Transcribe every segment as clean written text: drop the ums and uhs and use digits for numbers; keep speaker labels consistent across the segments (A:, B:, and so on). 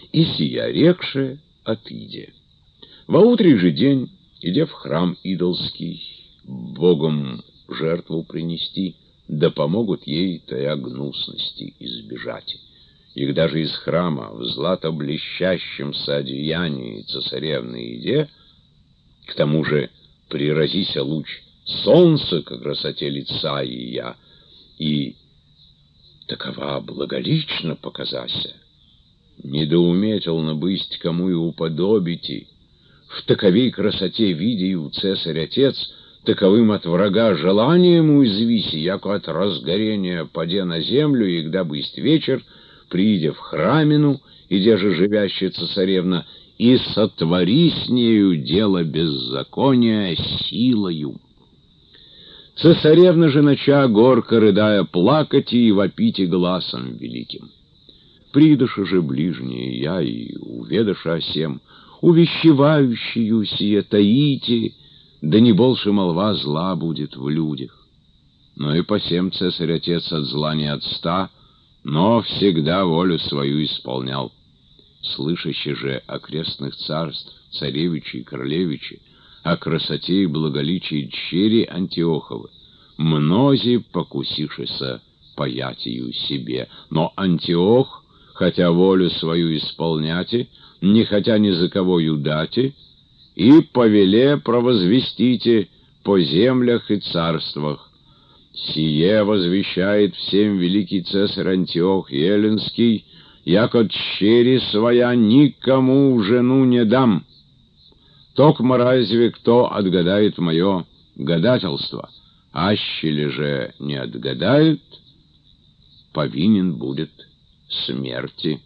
A: И сия рекше отыде. Во утрий же день, идя в храм идолский, богом жертву принести, да помогут ей тая гнусности избежать. И даже из храма в злато-блещащемся одеянии цесаревны иде, к тому же приразися луч солнца к красоте лица ее, и такова благолично показася, недоуметил набысть кому и уподобите, в таковей красоте видею цесарь отец, таковым от врага желанием уязвиси, яко от разгорения паде на землю, и когда бысть вечер, приидя в храмину, где же живящая цесаревна, и сотвори с нею дело беззакония силою. Цесаревна же нача горько рыдая плакать и вопите гласом великим. Придыша же ближние я и уведаша о сем, увещевающую сие таите, да не больше молва зла будет в людях. Но и по сем цесарь отец от зла не отста, но всегда волю свою исполнял. Слышащи же окрестных царств, царевичи и королевичи, о красоте и благоличии дщери Антиоховы, мнози покусившися паятию себе. Но Антиох, хотя волю свою исполняте, не хотя ни за кого юдате, и повеле провозвестите по землях и царствах. Сие возвещает всем великий цесарь Антиох Еленский, яко дщери своя никому в жену не дам. Токмо разве кто отгадает мое гадательство, ащели же не отгадают, повинен будет смерти.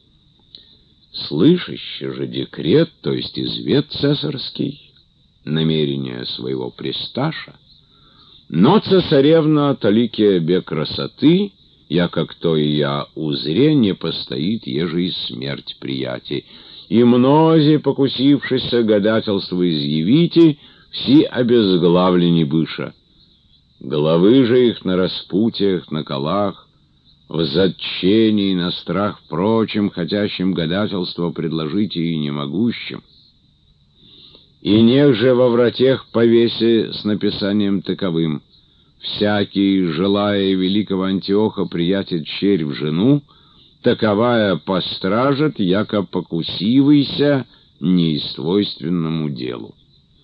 A: Слышащий же декрет, то есть извет цесарский, намерение своего престаша, но цесаревна талике бе красоты, яко кто и я узре, не постоит, еже и смерть прияти. И мнози, покусившися гадательство изъявите, все обезглавлени быша. Головы же их на распутиях, на колах, в затчении, на страх прочим, хотящим гадательство предложите и немогущим. И нех же во вратех повесе с написанием таковым: всякий, желая великого Антиоха приятить черь в жену, таковая постражет, яко покусивайся неиствойственному делу.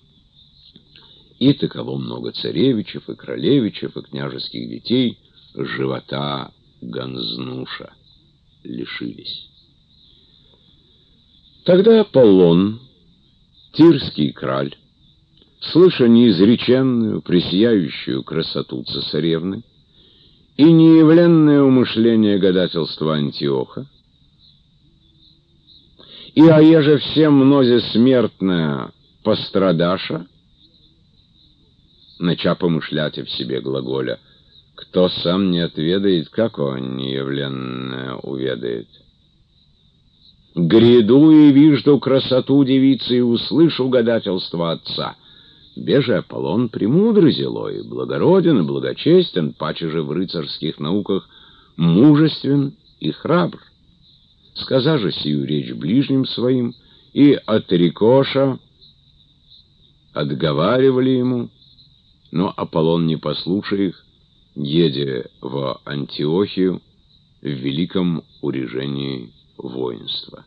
A: И таково много царевичев и королевичев и княжеских детей живота Ганзнуша лишились. Тогда Аполлон, тирский краль, слыша неизреченную, пресияющую красоту цесаревны и неявленное умышление гадательства Антиоха, и аеже всем мнозе смертная пострадаша, нача помышлять в себе глаголя: кто сам не отведает, как он неявленное уведает. Гряду и вижду красоту девицы и услышу гадательство отца. Беже Аполлон премудрый зелой, благороден и благочестен, паче же в рыцарских науках мужествен и храбр. Сказа же сию речь ближним своим, и от рекоша отговаривали ему, но Аполлон, не послушая их, едя в Антиохию в великом урежении воинства.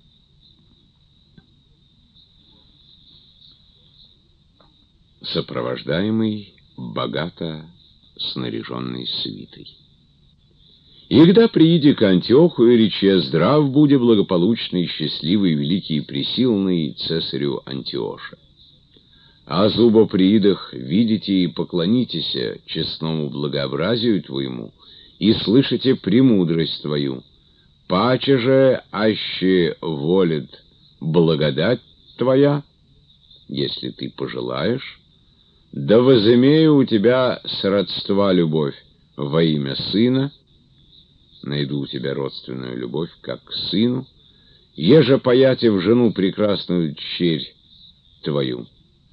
A: Сопровождаемый богато снаряженной свитой. И когда прииди к Антиоху и рече: здрав буде благополучный, счастливый, великий и пресилный цесарю Антиоша. А зубо приидах видите и поклонитесь честному благообразию твоему, и слышите премудрость твою. Паче же, аще волит благодать твоя, если ты пожелаешь, да возымею у тебя сродства любовь во имя сына, найду у тебя родственную любовь, как к сыну, еже паяте в жену прекрасную черь твою.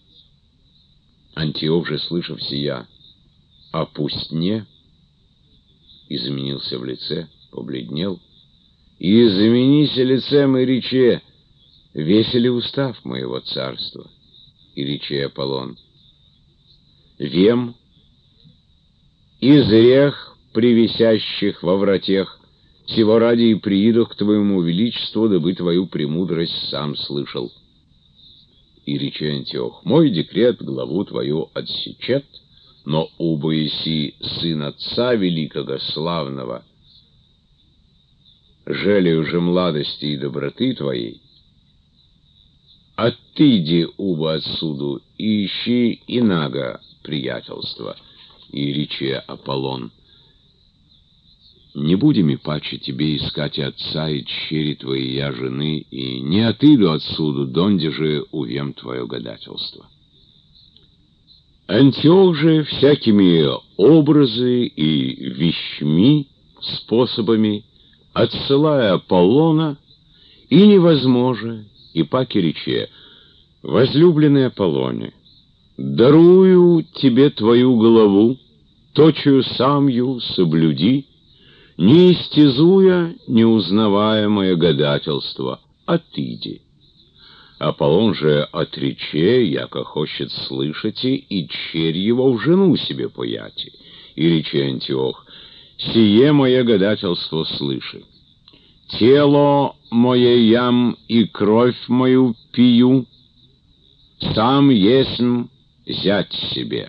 A: Антиох же, слышав сия, опустне, изменился в лице, побледнел, и заменись лицем и рече, весели устав моего царства. И рече Аполлон: вем, из рех привисящих во вратех, сего ради и прииду к твоему величеству, дабы твою премудрость сам слышал. И рече Антиох: мой декрет главу твою отсечет, но убо еси сын отца великого славного, желею же младости и доброты твоей, отыди убо отсюду и ищи инаго приятельства. И рече Аполлон: не будем и паче тебе искать и отца, и чери твоей я жены, и не отыду отсюда, донде же увем твое гадательство. Антиох же всякими образы и вещми, способами, отсылая Аполлона, и невозможно, и паки рече: возлюбленный Аполлоне, дарую тебе твою голову, точую самью соблюди, не истязуя неузнаваемое гадательство, отыди. Аполлон же отрече, яко хочет слышать, и черь его в жену себе пояти. И рече Антиох: сие мое гадательство слыши. Тело мое ям и кровь мою пью, сам есмь зять себе.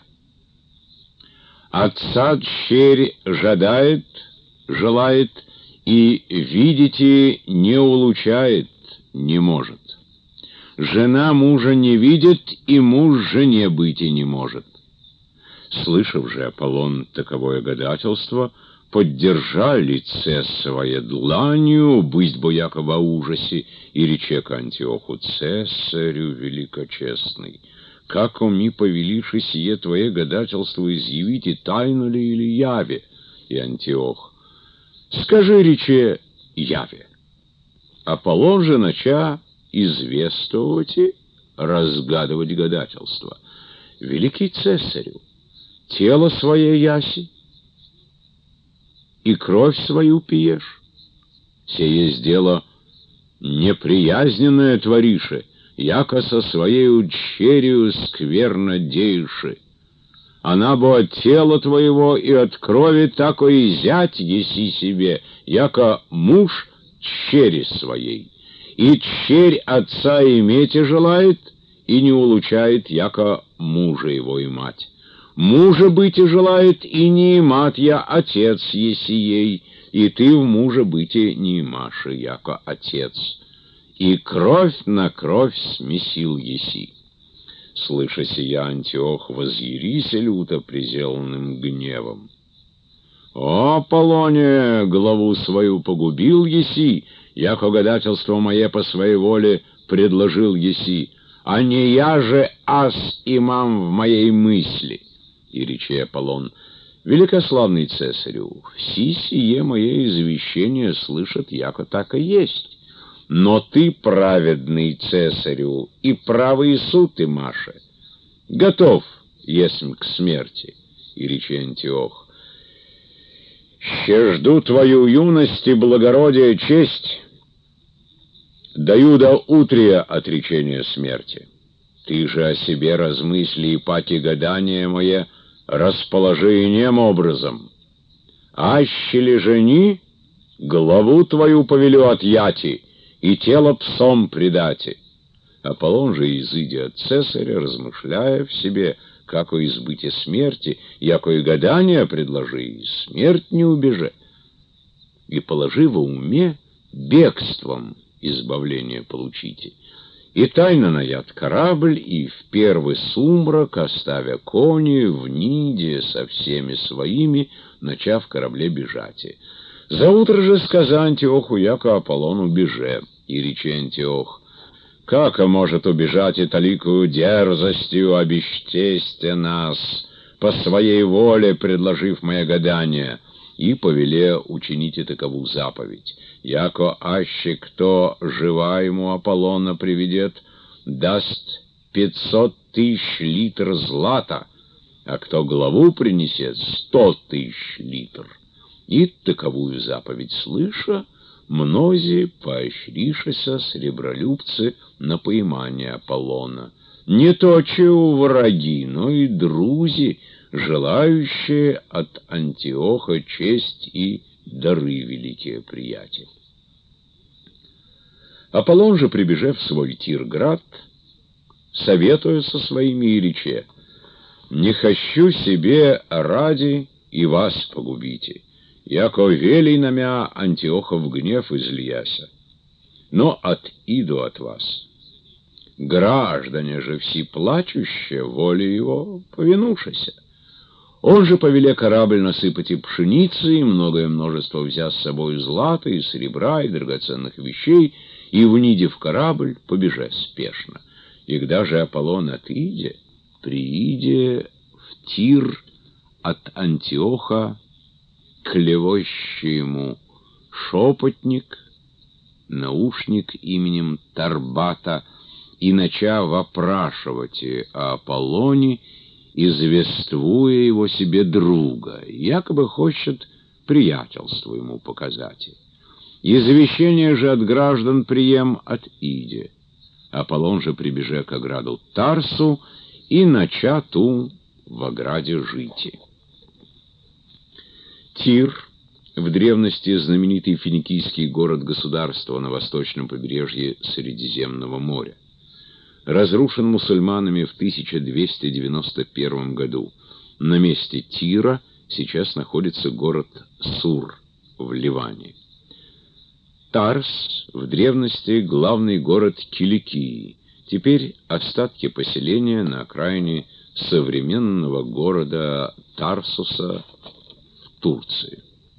A: Отца черь жадает, желает, и, видите, не улучает, не может. Жена мужа не видит, и муж жене быть и не может. Слышав же Аполлон таковое гадательство, поддержа лице свое дланью, бысть бояко во ужасе, и рече к Антиоху: цесарю великочестный, как ми повелиши сие твое гадательство изъявить, и тайно ли или яве? И Антиох: скажи, рече, яве. Аполлон же нача известовать и разгадывать гадательство. Великий цесарю, тело свое яси, и кровь свою пьешь. Сие есть дело неприязненное творише, яко со своею черью скверно деиши. Она бы от тела твоего и от крови тако и зять еси себе, яко муж чери своей. И черь отца иметь желает, и не улучает, яко мужа его и мать. Мужа быть и желает, и не имат я отец еси ей, и ты в мужа быть и не имаши, яко отец. И кровь на кровь смесил еси. Слыша сия, Антиох возъярися люто презеланным гневом. О, Аполлоне, главу свою погубил еси, яко гадательство мое по своей воле предложил еси, а не я же ас имам в моей мысли. И рече Аполлон: великославный цесарю, все сие мое извещение слышат, яко так и есть. Но ты, праведный цесарю, и правый суд имаше, готов есмь к смерти. И рече Антиох: ще жду твою юность и благородие честь, даю до утрия отречения смерти. Ты же о себе размысли и паки гадания мое расположи инем образом. Аще ли жени, главу твою повелю отъяти, и тело псом предати. Аполлон же, изыдя от цесаря, размышляя в себе, како избытие смерти, яко и гадание предложи, и смерть не убеже, и положи во уме бегством избавление получите. И тайно наят корабль, и в первый сумрак, оставя кони, в Ниде со всеми своими, начав в корабле бежать. Заутро же сказа Антиоху, яко Аполлон убеже. И рече Антиох: как может убежать и таликую дерзостью обесчестя нас, по своей воле предложив мое гадание? И повеле учините такову заповедь: яко аще кто жива ему Аполлона приведет, даст 500 000 литр злата, а кто главу принесет 100 000 литр. И таковую заповедь слыша, мнози поощришися сребролюбцы на поимание Аполлона. Не точи у враги, но и друзи, желающие от Антиоха честь и дары, великие приятели. Аполлон же, прибежав в свой Тирград, советуя со своими и рече: «Не хочу себе ради и вас погубите, яко велей на мя Антиохов гнев излияся, но иду от вас. Граждане же все плачущие, воле его повинушися. Он же повеле корабль насыпать и пшеницы, и многое множество взяв с собой злата, и серебра, и драгоценных вещей, и, внидев корабль, побеже спешно. И когда же Аполлон отиде, прииде в Тир от Антиоха клевощий ему шепотник, наушник именем Тарбата, и нача вопрашивать о Аполлоне, извествуя его себе друга, якобы хочет приятельство ему показать. Извещение же от граждан прием от Иде. Аполлон же прибеже к ограду Тарсу и нача ту в ограде жити. Тир, в древности знаменитый финикийский город-государство на восточном побережье Средиземного моря, разрушен мусульманами в 1291 году. На месте Тира сейчас находится город Сур в Ливане. Тарс в древности главный город Киликии, теперь остатки поселения на окраине современного города Тарсуса в Турции.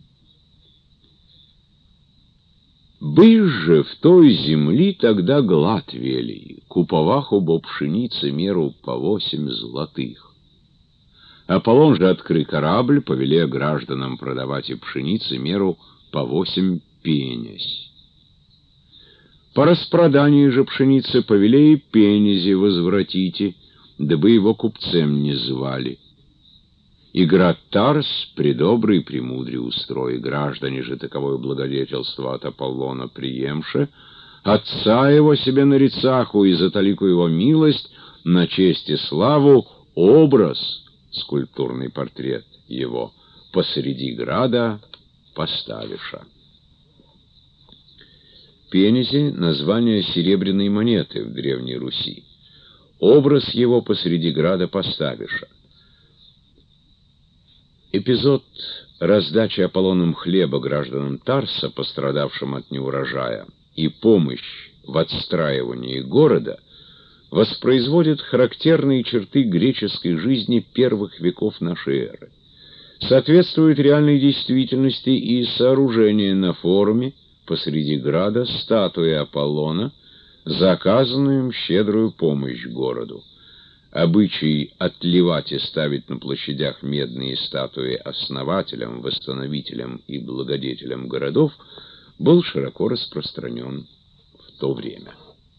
A: Был же в той земли тогда глад велий, куповаху бо пшеницы меру по 8 златых. Аполлон же откры корабль, повеле гражданам продавать и пшеницы меру по 8 пенесь. По распродании же пшеницы повеле и пенези возвратите, дабы его купцем не звали. И град Тарс предобрый и премудрый устрой, граждане же таковое благодетельство от Аполлона приемше, отца его себе на рецаху и за талику его милость, на честь и славу образ, скульптурный портрет его, посреди града поставиша. Пенези — название серебряной монеты в Древней Руси. Образ его посреди града поставиша. Эпизод раздачи Аполлоном хлеба гражданам Тарса, пострадавшим от неурожая, и помощь в отстраивании города воспроизводит характерные черты греческой жизни первых веков нашей эры. Соответствует реальной действительности и сооружение на форуме посреди града статуи Аполлона, за оказанную им щедрую помощь городу. Обычай отливать и ставить на площадях медные статуи основателям, восстановителям и благодетелям городов был широко распространен в то время.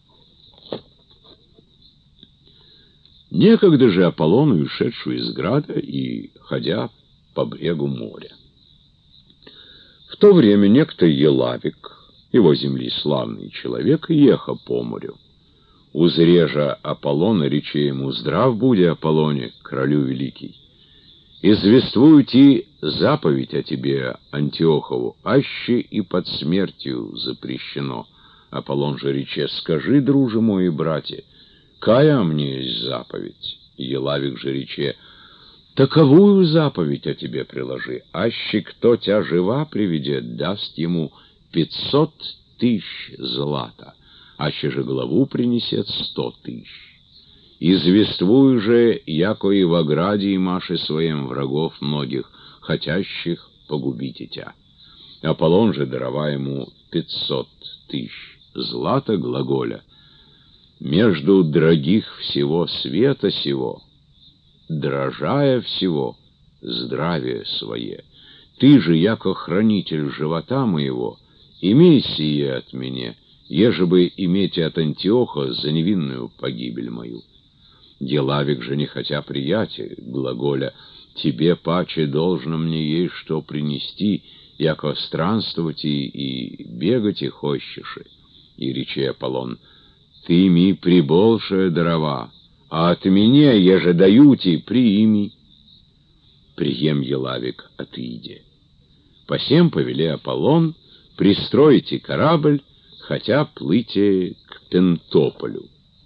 A: Некогда же Аполлону, ушедшую из града и ходя по брегу моря. В то время некто Елавик, его земли славный человек, еха по морю. Узрежа Аполлона, рече ему: «Здрав буди, Аполлоне, королю великий! Извествую ти заповедь о тебе, Антиохову, аще и под смертью запрещено». Аполлон же рече: «Скажи, друже мой и братья, кая мне есть заповедь?» Елавик же рече: «Таковую заповедь о тебе приложи, аще кто тебя жива приведет, даст ему 500 000 злата, аще же главу принесет 100 000. Извествуй же, яко и в ограде и маше своим врагов многих, хотящих погубить тебя». Аполлон же, дарова ему 500 000 злата, глаголя: «Между дорогих всего света сего, дрожая всего, здравие свое, ты же, яко хранитель живота моего, имей сие от меня, ежебы иметь от Антиоха за невинную погибель мою». Елавик же, не хотя приятель, глаголя: «Тебе паче должно мне есть что принести, яко странствовать и бегать и хочешь. И рече Аполлон: ты ми прибольшая дарова, а от меня, еже даю ти, приими. Прием Елавик отыде. Посем повели Аполлон пристроите корабль, хотя плыте к Пентополю.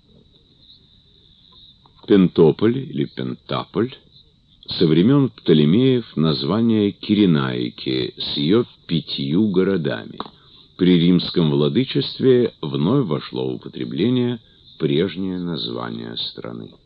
A: Пентополь или Пентаполь со времен Птолемеев название Киренаики с ее 5 городами. При римском владычестве вновь вошло в употребление прежнее название страны.